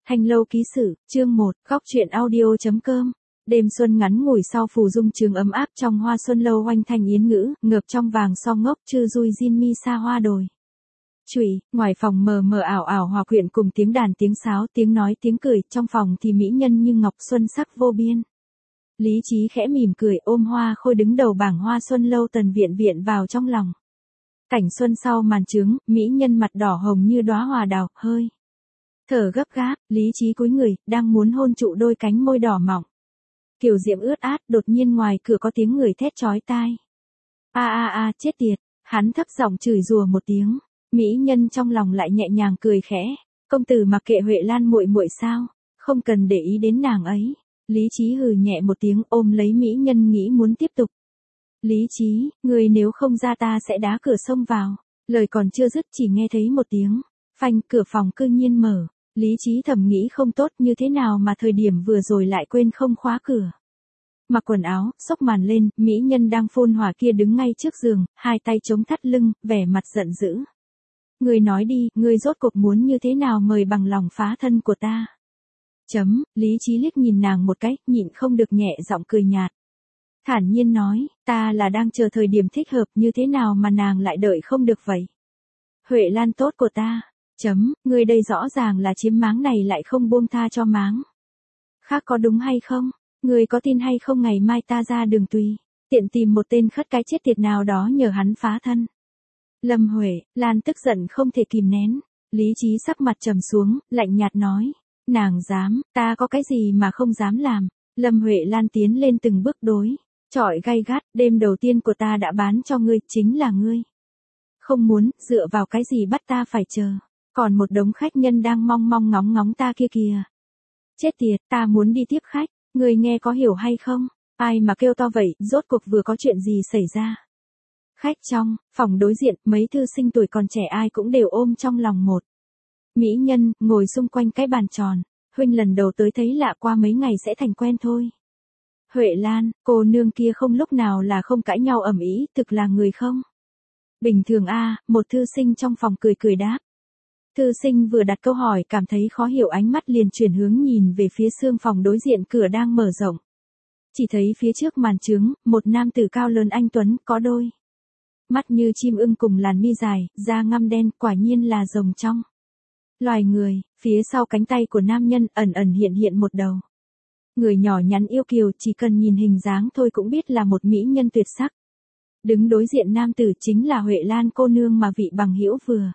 Thanh Lâu ký sự, chương 1, góc truyện audio.com. Đêm xuân ngắn ngủi sau phù dung trường ấm áp trong hoa xuân lâu oanh thanh yến ngữ, ngợp trong vàng son ngốc chư dui jin mi xa hoa đồi. Chủy, ngoài phòng mờ mờ ảo ảo hòa quyện cùng tiếng đàn tiếng sáo tiếng nói tiếng cười, trong phòng thì mỹ nhân như ngọc xuân sắc vô biên. Lý Trí khẽ mỉm cười ôm hoa khôi đứng đầu bảng hoa xuân lâu tần viện viện vào trong lòng. Cảnh xuân sau màn trướng, mỹ nhân mặt đỏ hồng như đóa hoa đào, hơi thở gấp gáp, Lý Trí cúi người, đang muốn hôn trụ đôi cánh môi đỏ mọng. Kiều diễm ướt át, đột nhiên ngoài cửa có tiếng người thét chói tai. Chết tiệt, hắn thấp giọng chửi rủa một tiếng, mỹ nhân trong lòng lại nhẹ nhàng cười khẽ, công tử mặc kệ Huệ Lan muội muội sao, không cần để ý đến nàng ấy. Lý Trí hừ nhẹ một tiếng ôm lấy mỹ nhân nghĩ muốn tiếp tục. Lý Trí, người nếu không ra ta sẽ đá cửa xông vào. Lời còn chưa dứt chỉ nghe thấy một tiếng, phanh, cửa phòng cư nhiên mở. Lý Trí thầm nghĩ không tốt như thế nào mà thời điểm vừa rồi lại quên không khóa cửa. Mặc quần áo, xốc màn lên, mỹ nhân đang phun hỏa kia đứng ngay trước giường, hai tay chống thắt lưng, vẻ mặt giận dữ. Ngươi nói đi, ngươi rốt cuộc muốn như thế nào mời bằng lòng phá thân của ta. Lý Trí liếc nhìn nàng một cái, nhịn không được nhẹ giọng cười nhạt. Thản nhiên nói, ta là đang chờ thời điểm thích hợp như thế nào mà nàng lại đợi không được vậy. Huệ Lan tốt của ta. Ngươi đây rõ ràng là chiếm máng này lại không buông tha cho máng khác có đúng hay không? Ngươi có tin hay không ngày mai ta ra đường tùy, tiện tìm một tên khất cái chết tiệt nào đó nhờ hắn phá thân. Lâm Huệ Lan tức giận không thể kìm nén, Lý Trí sắc mặt trầm xuống, lạnh nhạt nói, nàng dám, ta có cái gì mà không dám làm. Lâm Huệ Lan tiến lên từng bước đối chọi gay gắt, đêm đầu tiên của ta đã bán cho ngươi, chính là ngươi không muốn, dựa vào cái gì bắt ta phải chờ. Còn một đống khách nhân đang mong mong ngóng ngóng ta kia kìa. Chết tiệt, ta muốn đi tiếp khách, người nghe có hiểu hay không? Ai mà kêu to vậy, rốt cuộc vừa có chuyện gì xảy ra? Khách trong, phòng đối diện, mấy thư sinh tuổi còn trẻ ai cũng đều ôm trong lòng một mỹ nhân, ngồi xung quanh cái bàn tròn. Huynh lần đầu tới thấy lạ qua mấy ngày sẽ thành quen thôi. Huệ Lan, cô nương kia không lúc nào là không cãi nhau ầm ĩ, thực là người không? Bình thường một thư sinh trong phòng cười cười đáp. Thư sinh vừa đặt câu hỏi cảm thấy khó hiểu ánh mắt liền chuyển hướng nhìn về phía xương phòng đối diện cửa đang mở rộng. Chỉ thấy phía trước màn trướng, một nam tử cao lớn anh tuấn có đôi mắt như chim ưng cùng làn mi dài, da ngăm đen, quả nhiên là rồng trong loài người. Phía sau cánh tay của nam nhân ẩn ẩn hiện hiện một đầu người nhỏ nhắn yêu kiều, chỉ cần nhìn hình dáng thôi cũng biết là một mỹ nhân tuyệt sắc. Đứng đối diện nam tử chính là Huệ Lan cô nương mà vị bằng hữu vừa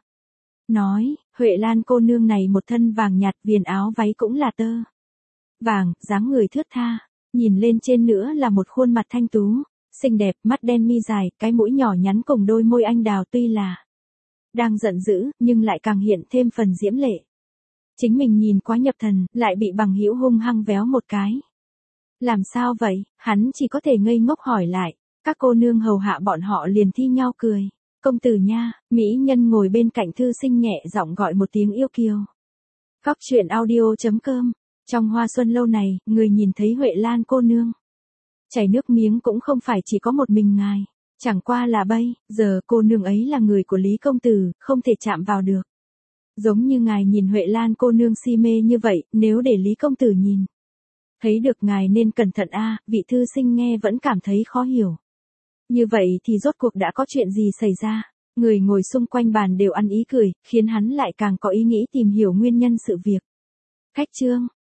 nói. Huệ Lan cô nương này một thân vàng nhạt, viền áo váy cũng là tơ vàng, dáng người thướt tha, nhìn lên trên nữa là một khuôn mặt thanh tú, xinh đẹp, mắt đen mi dài, cái mũi nhỏ nhắn cùng đôi môi anh đào tuy là đang giận dữ, nhưng lại càng hiện thêm phần diễm lệ. Chính mình nhìn quá nhập thần, lại bị bằng hữu hung hăng véo một cái. Làm sao vậy? Hắn chỉ có thể ngây ngốc hỏi lại. Các cô nương hầu hạ bọn họ liền thi nhau cười. Công tử nha, mỹ nhân ngồi bên cạnh thư sinh nhẹ giọng gọi một tiếng yêu kiều. Góc truyện audio.com. Trong hoa xuân lâu này, người nhìn thấy Huệ Lan cô nương chảy nước miếng cũng không phải chỉ có một mình ngài. Chẳng qua là bây giờ cô nương ấy là người của Lý công tử, không thể chạm vào được. Giống như ngài nhìn Huệ Lan cô nương si mê như vậy, nếu để Lý công tử nhìn thấy được ngài nên cẩn thận vị thư sinh nghe vẫn cảm thấy khó hiểu. Như vậy thì rốt cuộc đã có chuyện gì xảy ra? Người ngồi xung quanh bàn đều ăn ý cười, khiến hắn lại càng có ý nghĩ tìm hiểu nguyên nhân sự việc. Khách trương,